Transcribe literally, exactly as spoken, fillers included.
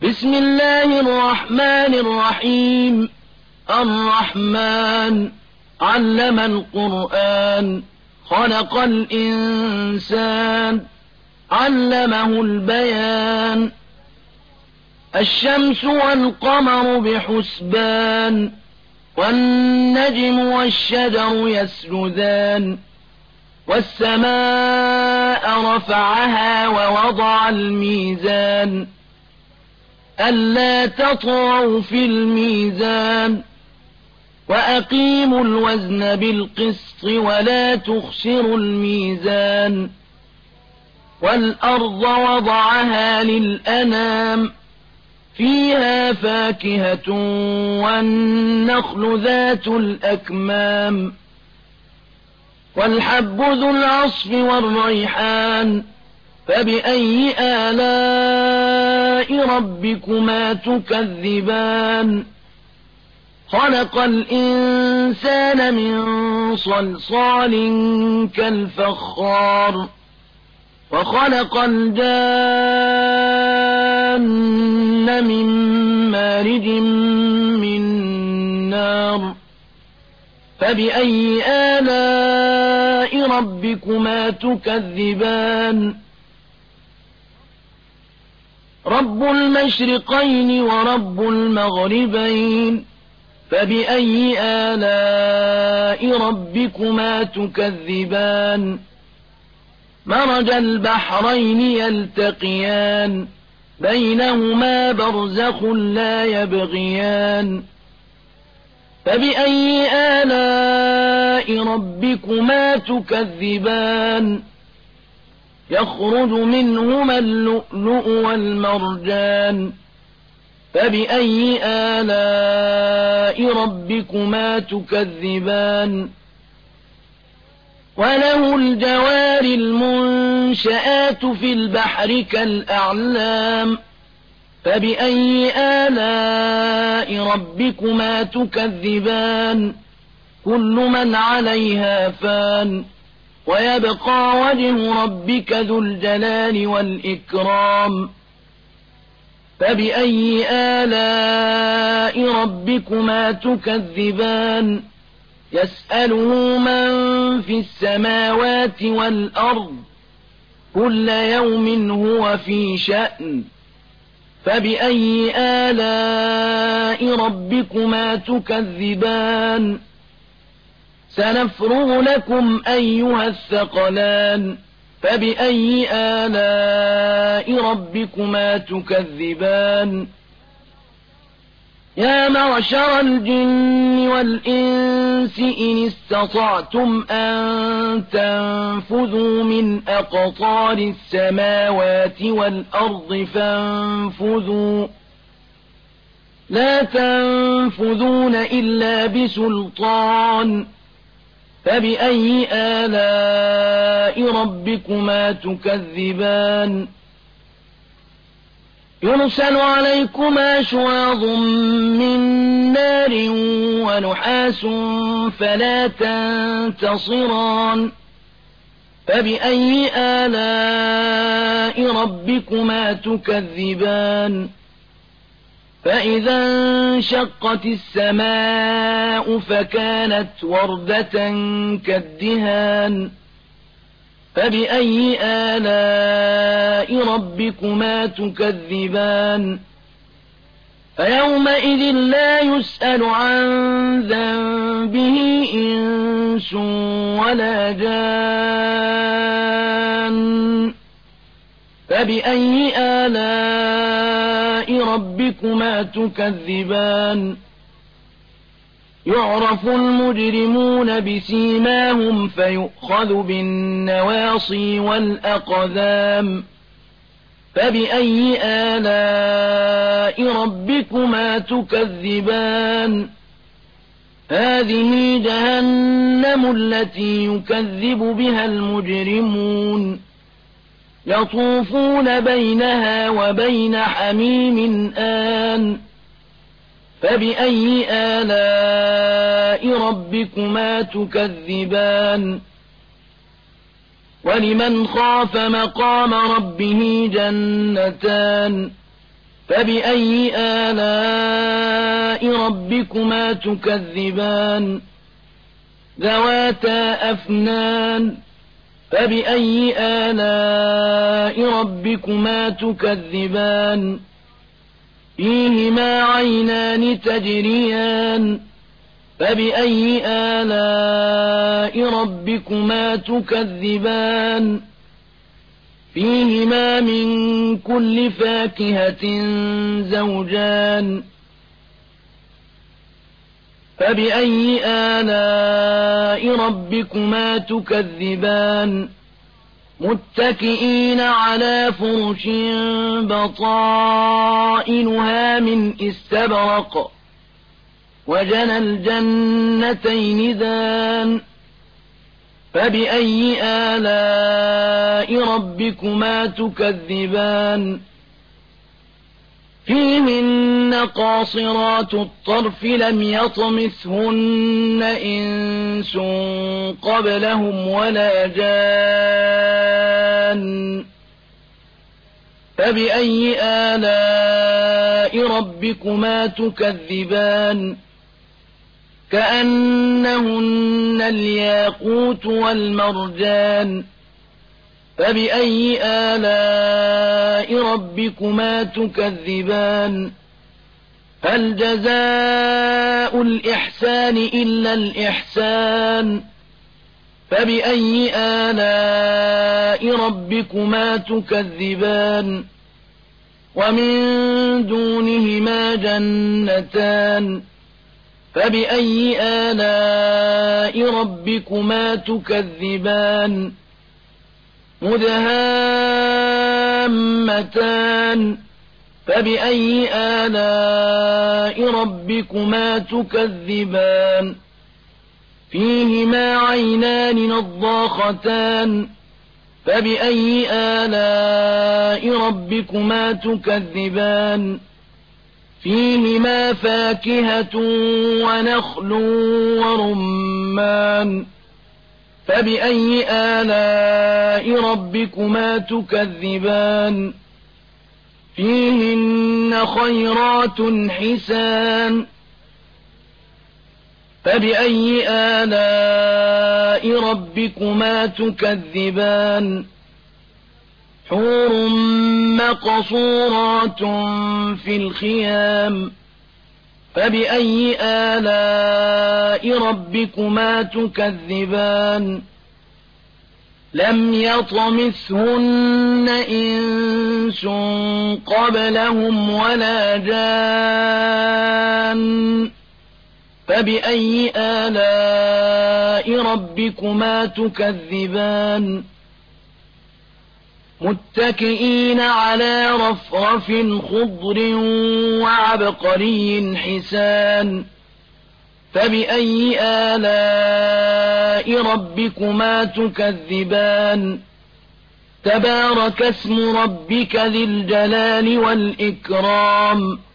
بسم الله الرحمن الرحيم الرحمن علم القرآن خلق الإنسان علمه البيان الشمس والقمر بحسبان والنجم والشجر يسجدان والسماء رفعها ووضع الميزان ألا تطغوا في الميزان وأقيموا الوزن بالقسط ولا تخسروا الميزان والأرض وضعها للأنام فيها فاكهة والنخل ذات الأكمام والحب ذو العصف والريحان فبأي آلاء ربكما تكذبان خلق الإنسان من صلصال كالفخار وخلق الجان من مارج من نار فبأي آلاء ربكما تكذبان رب المشرقين ورب المغربين فبأي آلاء ربكما تكذبان مرج البحرين يلتقيان بينهما برزخ لا يبغيان فبأي آلاء ربكما تكذبان يخرج منهما اللؤلؤ والمرجان فبأي آلاء ربكما تكذبان وله الجوار المنشآت في البحر كالأعلام فبأي آلاء ربكما تكذبان كل من عليها فان ويبقى وجه ربك ذو الجلال والإكرام فبأي آلاء ربكما تكذبان يسأله من في السماوات والأرض كل يوم هو في شأن فبأي آلاء ربكما تكذبان سنفرغ لكم أيها الثقلان فبأي آلاء ربكما تكذبان يا معشر الجن والإنس إن استطعتم أن تنفذوا من أقطار السماوات والأرض فانفذوا لا تنفذون إلا بسلطان فبأي آلاء ربكما تكذبان يرسل عليكما شواظ من نار ونحاس فلا تنتصران فبأي آلاء ربكما تكذبان فإذا انشقت السماء فكانت وردة كالدهان فبأي آلاء ربكما تكذبان فيومئذ لا يسأل عن ذنبه إنس ولا جان فبأي آلاء ربكما تكذبان يعرف المجرمون بسيماهم فيؤخذ بالنواصي والأقدام فبأي آلاء ربكما تكذبان هذه جهنم التي يكذب بها المجرمون يطوفون بينها وبين حميم آن فبأي آلاء ربكما تكذبان ولمن خاف مقام ربه جنتان فبأي آلاء ربكما تكذبان ذواتا أفنان فبأي آلاء ربكما تكذبان فيهما عينان تجريان فبأي آلاء ربكما تكذبان فيهما من كل فاكهة زوجان فبأي آلاء ربكما تكذبان متكئين على فرش بطائنها من استبرق وجنى الجنتين دان فبأي آلاء ربكما تكذبان فيهن قاصرات الطرف لم يطمثهن إنس قبلهم ولا جان فبأي آلاء ربكما تكذبان كأنهن الياقوت والمرجان فبأي آلاء ربكما تكذبان هل جزاء الإحسان إلا الإحسان فبأي آلاء ربكما تكذبان ومن دونهما جنتان فبأي آلاء ربكما تكذبان مدهامتان فبأي آلاء ربكما تكذبان فيهما عينان نضاختان فبأي آلاء ربكما تكذبان فيهما فاكهة ونخل ورمان فبأي آلاء ربكما تكذبان فيهن خيرات حسان فبأي آلاء ربكما تكذبان حور مقصورات في الخيام فبأي آلاء ربكما تكذبان لم يطمثهن إنس قبلهم ولا جان فبأي آلاء ربكما تكذبان متكئين على رفرف خضر وعبقري حسان فبأي آلاء ربكما تكذبان تبارك اسم ربك ذي الجلال والإكرام